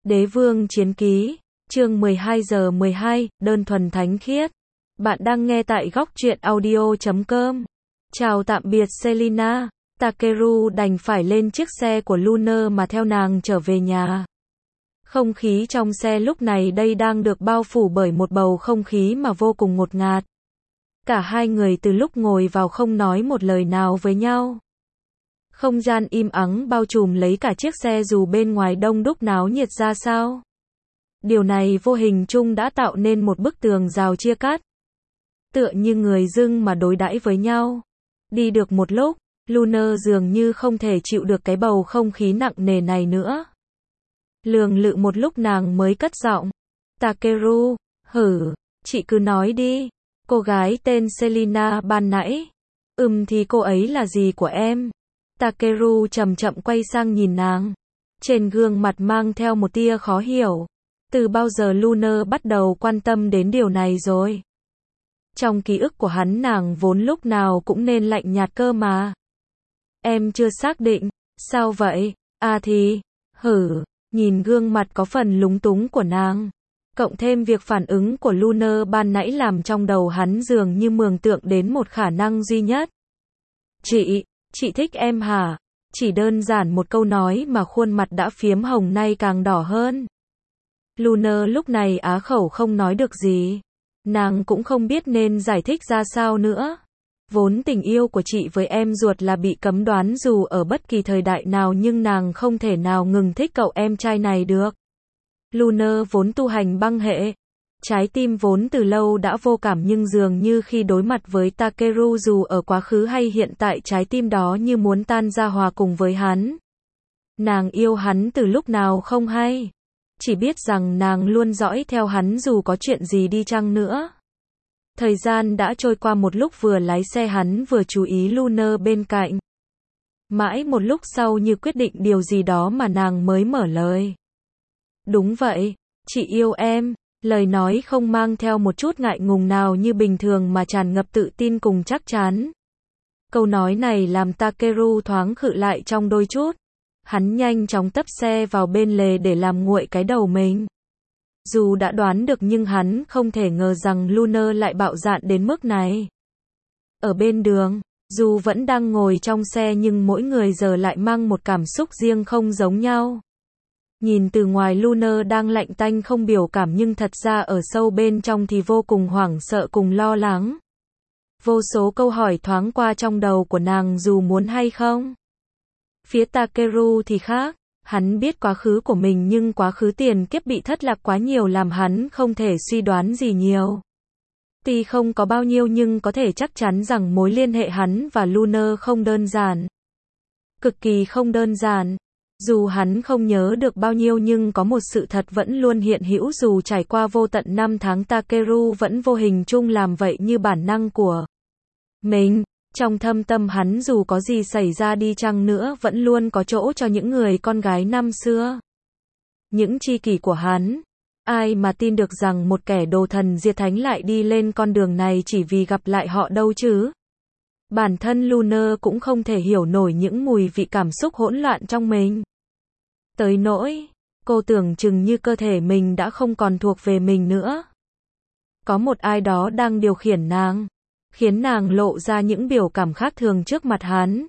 Đế vương chiến ký, chương 12:12, đơn thuần thánh khiết. Bạn đang nghe tại góc truyện audio.com. Chào tạm biệt Selina, Takeru đành phải lên chiếc xe của Lunar mà theo nàng trở về nhà. Không khí trong xe lúc này đây đang được bao phủ bởi một bầu không khí mà vô cùng ngột ngạt. Cả hai người từ lúc ngồi vào không nói một lời nào với nhau. Không gian im ắng bao trùm lấy cả chiếc xe dù bên ngoài đông đúc náo nhiệt ra sao. Điều này vô hình chung đã tạo nên một bức tường rào chia cắt. Tựa như người dưng mà đối đãi với nhau. Đi được một lúc, Lunar dường như không thể chịu được cái bầu không khí nặng nề này nữa. Lường lự một lúc nàng mới cất giọng. Takeru, chị cứ nói đi. Cô gái tên Selina ban nãy. Thì cô ấy là gì của em? Takeru chậm chậm quay sang nhìn nàng. Trên gương mặt mang theo một tia khó hiểu. Từ bao giờ Lunar bắt đầu quan tâm đến điều này rồi? Trong ký ức của hắn nàng vốn lúc nào cũng nên lạnh nhạt cơ mà. Em chưa xác định. Sao vậy? Nhìn gương mặt có phần lúng túng của nàng. Cộng thêm việc phản ứng của Lunar ban nãy làm trong đầu hắn dường như mường tượng đến một khả năng duy nhất. Chị thích em hả? Chỉ đơn giản một câu nói mà khuôn mặt đã phiếm hồng nay càng đỏ hơn. Lunar lúc này á khẩu không nói được gì. Nàng cũng không biết nên giải thích ra sao nữa. Vốn tình yêu của chị với em ruột là bị cấm đoán dù ở bất kỳ thời đại nào nhưng nàng không thể nào ngừng thích cậu em trai này được. Lunar vốn tu hành băng hệ. Trái tim vốn từ lâu đã vô cảm nhưng dường như khi đối mặt với Takeru dù ở quá khứ hay hiện tại trái tim đó như muốn tan ra hòa cùng với hắn. Nàng yêu hắn từ lúc nào không hay. Chỉ biết rằng nàng luôn dõi theo hắn dù có chuyện gì đi chăng nữa. Thời gian đã trôi qua một lúc vừa lái xe hắn vừa chú ý Lunar bên cạnh. Mãi một lúc sau như quyết định điều gì đó mà nàng mới mở lời. Đúng vậy, chị yêu em. Lời nói không mang theo một chút ngại ngùng nào như bình thường mà tràn ngập tự tin cùng chắc chắn. Câu nói này làm Takeru thoáng khựng lại trong đôi chút. Hắn nhanh chóng tấp xe vào bên lề để làm nguội cái đầu mình. Dù đã đoán được nhưng hắn không thể ngờ rằng Lunar lại bạo dạn đến mức này. Ở bên đường, dù vẫn đang ngồi trong xe nhưng mỗi người giờ lại mang một cảm xúc riêng không giống nhau. Nhìn từ ngoài Lunar đang lạnh tanh không biểu cảm nhưng thật ra ở sâu bên trong thì vô cùng hoảng sợ cùng lo lắng. Vô số câu hỏi thoáng qua trong đầu của nàng dù muốn hay không. Phía Takeru thì khác, hắn biết quá khứ của mình nhưng quá khứ tiền kiếp bị thất lạc quá nhiều làm hắn không thể suy đoán gì nhiều. Tuy không có bao nhiêu nhưng có thể chắc chắn rằng mối liên hệ hắn và Lunar không đơn giản. Cực kỳ không đơn giản. Dù hắn không nhớ được bao nhiêu nhưng có một sự thật vẫn luôn hiện hữu dù trải qua vô tận năm tháng Takeru vẫn vô hình chung làm vậy như bản năng của mình. Trong thâm tâm hắn dù có gì xảy ra đi chăng nữa vẫn luôn có chỗ cho những người con gái năm xưa. Những tri kỷ của hắn. Ai mà tin được rằng một kẻ đồ thần diệt thánh lại đi lên con đường này chỉ vì gặp lại họ đâu chứ? Bản thân Lunar cũng không thể hiểu nổi những mùi vị cảm xúc hỗn loạn trong mình. Tới nỗi, cô tưởng chừng như cơ thể mình đã không còn thuộc về mình nữa. Có một ai đó đang điều khiển nàng, khiến nàng lộ ra những biểu cảm khác thường trước mặt hắn.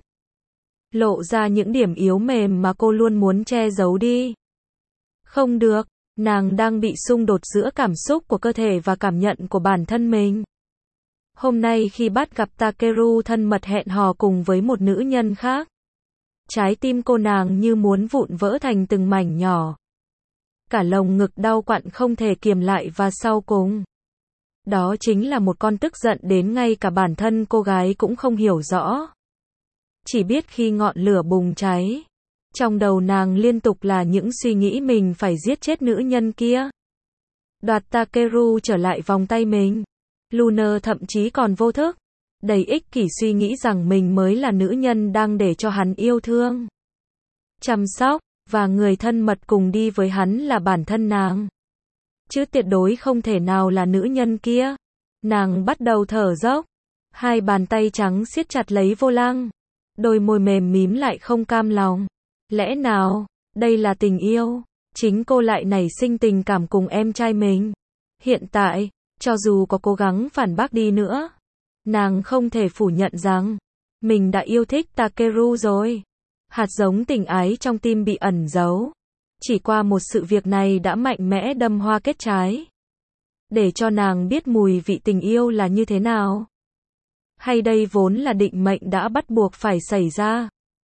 Lộ ra những điểm yếu mềm mà cô luôn muốn che giấu đi. Không được, nàng đang bị xung đột giữa cảm xúc của cơ thể và cảm nhận của bản thân mình. Hôm nay khi bắt gặp Takeru thân mật hẹn hò cùng với một nữ nhân khác. Trái tim cô nàng như muốn vụn vỡ thành từng mảnh nhỏ. Cả lồng ngực đau quặn không thể kiềm lại và sau cùng. Đó chính là một con tức giận đến ngay cả bản thân cô gái cũng không hiểu rõ. Chỉ biết khi ngọn lửa bùng cháy. Trong đầu nàng liên tục là những suy nghĩ mình phải giết chết nữ nhân kia. Đoạt Takeru trở lại vòng tay mình. Lunar thậm chí còn vô thức, đầy ích kỷ suy nghĩ rằng mình mới là nữ nhân đang để cho hắn yêu thương, chăm sóc, và người thân mật cùng đi với hắn là bản thân nàng. Chứ tuyệt đối không thể nào là nữ nhân kia. Nàng bắt đầu thở dốc, hai bàn tay trắng siết chặt lấy vô lăng, đôi môi mềm mím lại không cam lòng. Lẽ nào, đây là tình yêu? chính cô lại nảy sinh tình cảm cùng em trai mình. Hiện tại, cho dù có cố gắng phản bác đi nữa, nàng không thể phủ nhận rằng mình đã yêu thích Takeru rồi. Hạt giống tình ái trong tim bị ẩn giấu. Chỉ qua một sự việc này đã mạnh mẽ đâm hoa kết trái. Để cho nàng biết mùi vị tình yêu là như thế nào. Hay đây vốn là định mệnh đã bắt buộc phải xảy ra.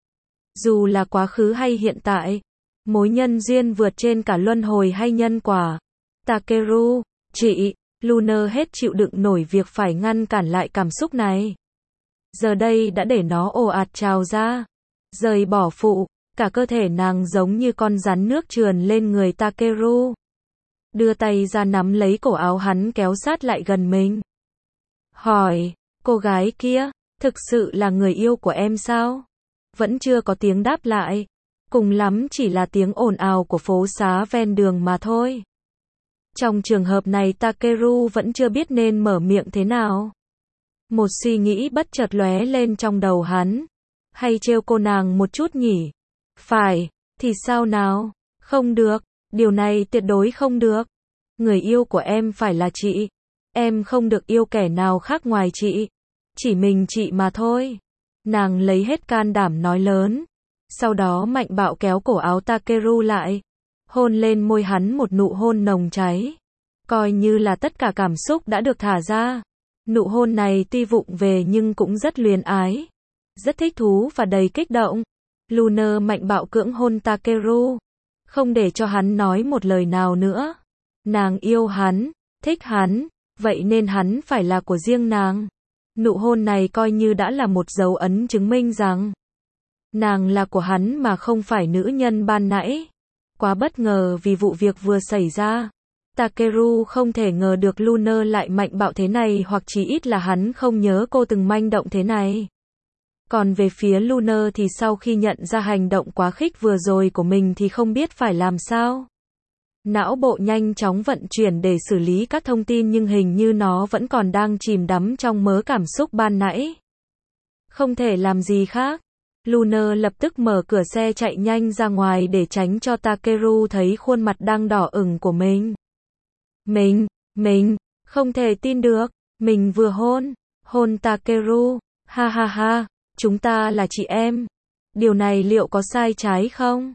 Dù là quá khứ hay hiện tại, mối nhân duyên vượt trên cả luân hồi hay nhân quả. Takeru, chị, Luna hết chịu đựng nổi việc phải ngăn cản lại cảm xúc này. Giờ đây đã để nó ồ ạt trào ra. Rời bỏ phụ, cả cơ thể nàng giống như con rắn nước trườn lên người Takeru. Đưa tay ra nắm lấy cổ áo hắn kéo sát lại gần mình. Hỏi, cô gái kia, thực sự là người yêu của em sao? Vẫn chưa có tiếng đáp lại. Cùng lắm chỉ là tiếng ồn ào của phố xá ven đường mà thôi. Trong trường hợp này Takeru vẫn chưa biết nên mở miệng thế nào. Một suy nghĩ bất chợt lóe lên trong đầu hắn. Hay trêu cô nàng một chút nhỉ? Phải, thì sao nào? Không được, điều này tuyệt đối không được. Người yêu của em phải là chị. Em không được yêu kẻ nào khác ngoài chị. Chỉ mình chị mà thôi. Nàng lấy hết can đảm nói lớn. Sau đó mạnh bạo kéo cổ áo Takeru lại. Hôn lên môi hắn một nụ hôn nồng cháy. Coi như là tất cả cảm xúc đã được thả ra. Nụ hôn này tuy vụng về nhưng cũng rất luyến ái. Rất thích thú và đầy kích động. Luna mạnh bạo cưỡng hôn Takeru. Không để cho hắn nói một lời nào nữa. Nàng yêu hắn, thích hắn, vậy nên hắn phải là của riêng nàng. Nụ hôn này coi như đã là một dấu ấn chứng minh rằng nàng là của hắn mà không phải nữ nhân ban nãy. Quá bất ngờ vì vụ việc vừa xảy ra. Takeru không thể ngờ được Luna lại mạnh bạo thế này, hoặc chí ít là hắn không nhớ cô từng manh động thế này. Còn về phía Luna thì sau khi nhận ra hành động quá khích vừa rồi của mình thì không biết phải làm sao. Não bộ nhanh chóng vận chuyển để xử lý các thông tin nhưng hình như nó vẫn còn đang chìm đắm trong mớ cảm xúc ban nãy. Không thể làm gì khác. Luna lập tức mở cửa xe chạy nhanh ra ngoài để tránh cho Takeru thấy khuôn mặt đang đỏ ửng của mình. Mình, không thể tin được. Mình vừa hôn Takeru. Ha ha ha, chúng ta là chị em. Điều này liệu có sai trái không?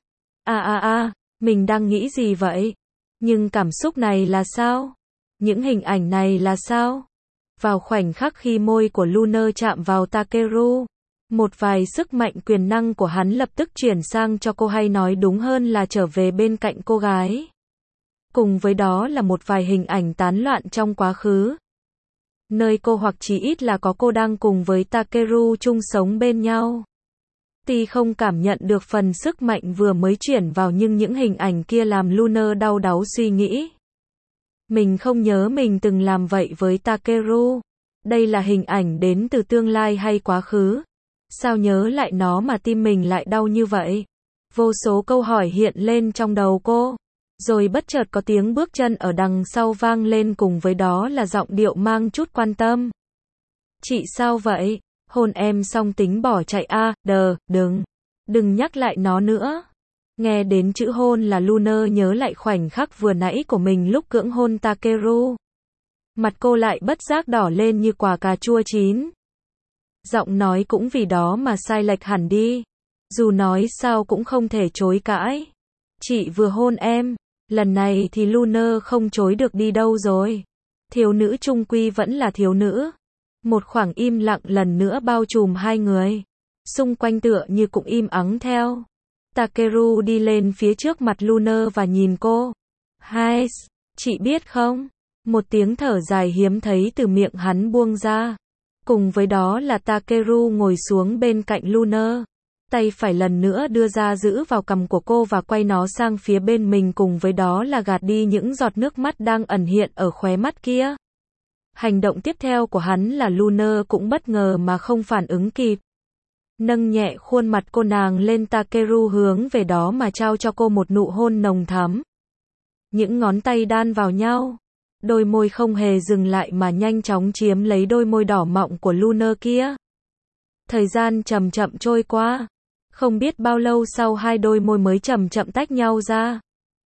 Mình đang nghĩ gì vậy? Nhưng cảm xúc này là sao? Những hình ảnh này là sao? Vào khoảnh khắc khi môi của Luna chạm vào Takeru, một vài sức mạnh quyền năng của hắn lập tức chuyển sang cho cô, hay nói đúng hơn là trở về bên cạnh cô gái. Cùng với đó là một vài hình ảnh tán loạn trong quá khứ. Nơi cô hoặc chí ít là có cô đang cùng với Takeru chung sống bên nhau. Tuy không cảm nhận được phần sức mạnh vừa mới chuyển vào nhưng những hình ảnh kia làm Luna đau đáu suy nghĩ. Mình không nhớ mình từng làm vậy với Takeru. Đây là hình ảnh đến từ tương lai hay quá khứ? Sao nhớ lại nó mà tim mình lại đau như vậy? Vô số câu hỏi hiện lên trong đầu cô. Rồi bất chợt có tiếng bước chân ở đằng sau vang lên, cùng với đó là giọng điệu mang chút quan tâm. Chị sao vậy? Hôn em xong tính bỏ chạy à? Đừng nhắc lại nó nữa. Nghe đến chữ hôn là Luna nhớ lại khoảnh khắc vừa nãy của mình lúc cưỡng hôn Takeru. Mặt cô lại bất giác đỏ lên như quả cà chua chín. Giọng nói cũng vì đó mà sai lệch hẳn đi. Dù nói sao cũng không thể chối cãi. Chị vừa hôn em. Lần này thì Luna không chối được đi đâu rồi. Thiếu nữ chung quy vẫn là thiếu nữ. Một khoảng im lặng lần nữa bao trùm hai người. Xung quanh tựa như cũng im ắng theo. Takeru đi lên phía trước mặt Luna và nhìn cô. Hai, chị biết không? Một tiếng thở dài hiếm thấy từ miệng hắn buông ra. Cùng với đó là Takeru ngồi xuống bên cạnh Luna. Tay phải lần nữa đưa ra giữ vào cằm của cô và quay nó sang phía bên mình, cùng với đó là gạt đi những giọt nước mắt đang ẩn hiện ở khóe mắt kia. Hành động tiếp theo của hắn là Luna cũng bất ngờ mà không phản ứng kịp. Nâng nhẹ khuôn mặt cô nàng lên, Takeru hướng về đó mà trao cho cô một nụ hôn nồng thắm. Những ngón tay đan vào nhau. Đôi môi không hề dừng lại mà nhanh chóng chiếm lấy đôi môi đỏ mọng của Luna kia. Thời gian chậm chậm trôi qua. Không biết bao lâu sau hai đôi môi mới chậm chậm tách nhau ra.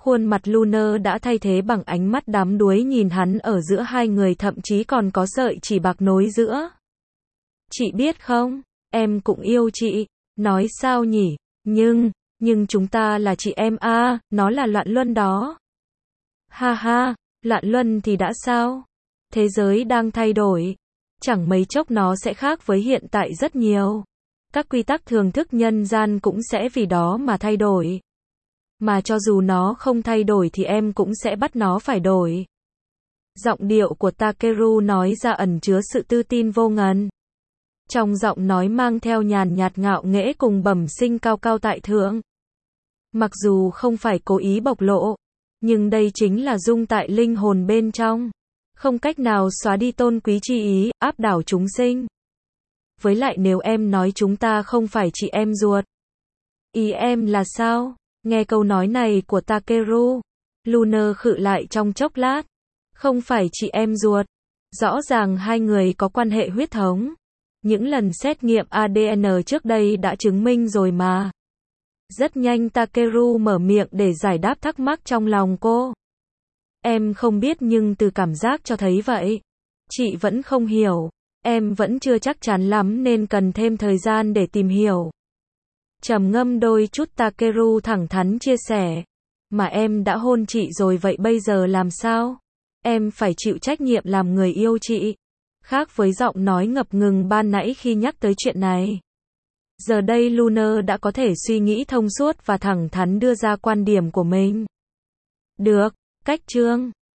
Khuôn mặt Lunar đã thay thế bằng ánh mắt đắm đuối nhìn hắn ở giữa hai người, thậm chí còn có sợi chỉ bạc nối giữa. Chị biết không, em cũng yêu chị. Nói sao nhỉ? Nhưng chúng ta là chị em à, nó là loạn luân đó. Ha ha, loạn luân thì đã sao? Thế giới đang thay đổi. Chẳng mấy chốc nó sẽ khác với hiện tại rất nhiều. Các quy tắc thường thức nhân gian cũng sẽ vì đó mà thay đổi. Mà cho dù nó không thay đổi thì em cũng sẽ bắt nó phải đổi. Giọng điệu của Takeru nói ra ẩn chứa sự tự tin vô ngần. Trong giọng nói mang theo nhàn nhạt ngạo nghễ cùng bẩm sinh cao cao tại thượng. Mặc dù không phải cố ý bộc lộ, nhưng đây chính là dung tại linh hồn bên trong. Không cách nào xóa đi tôn quý chi ý, áp đảo chúng sinh. Với lại nếu em nói chúng ta không phải chị em ruột. Ý em là sao? Nghe câu nói này của Takeru, Lunar khựng lại trong chốc lát. Không phải chị em ruột. Rõ ràng hai người có quan hệ huyết thống. Những lần xét nghiệm ADN trước đây đã chứng minh rồi mà. Rất nhanh Takeru mở miệng để giải đáp thắc mắc trong lòng cô. Em không biết nhưng từ cảm giác cho thấy vậy. Chị vẫn không hiểu. Em vẫn chưa chắc chắn lắm nên cần thêm thời gian để tìm hiểu. Trầm ngâm đôi chút Takeru thẳng thắn chia sẻ. Mà em đã hôn chị rồi vậy bây giờ làm sao? Em phải chịu trách nhiệm làm người yêu chị. Khác với giọng nói ngập ngừng ban nãy khi nhắc tới chuyện này. Giờ đây Lunar đã có thể suy nghĩ thông suốt và thẳng thắn đưa ra quan điểm của mình. Được, cách chương.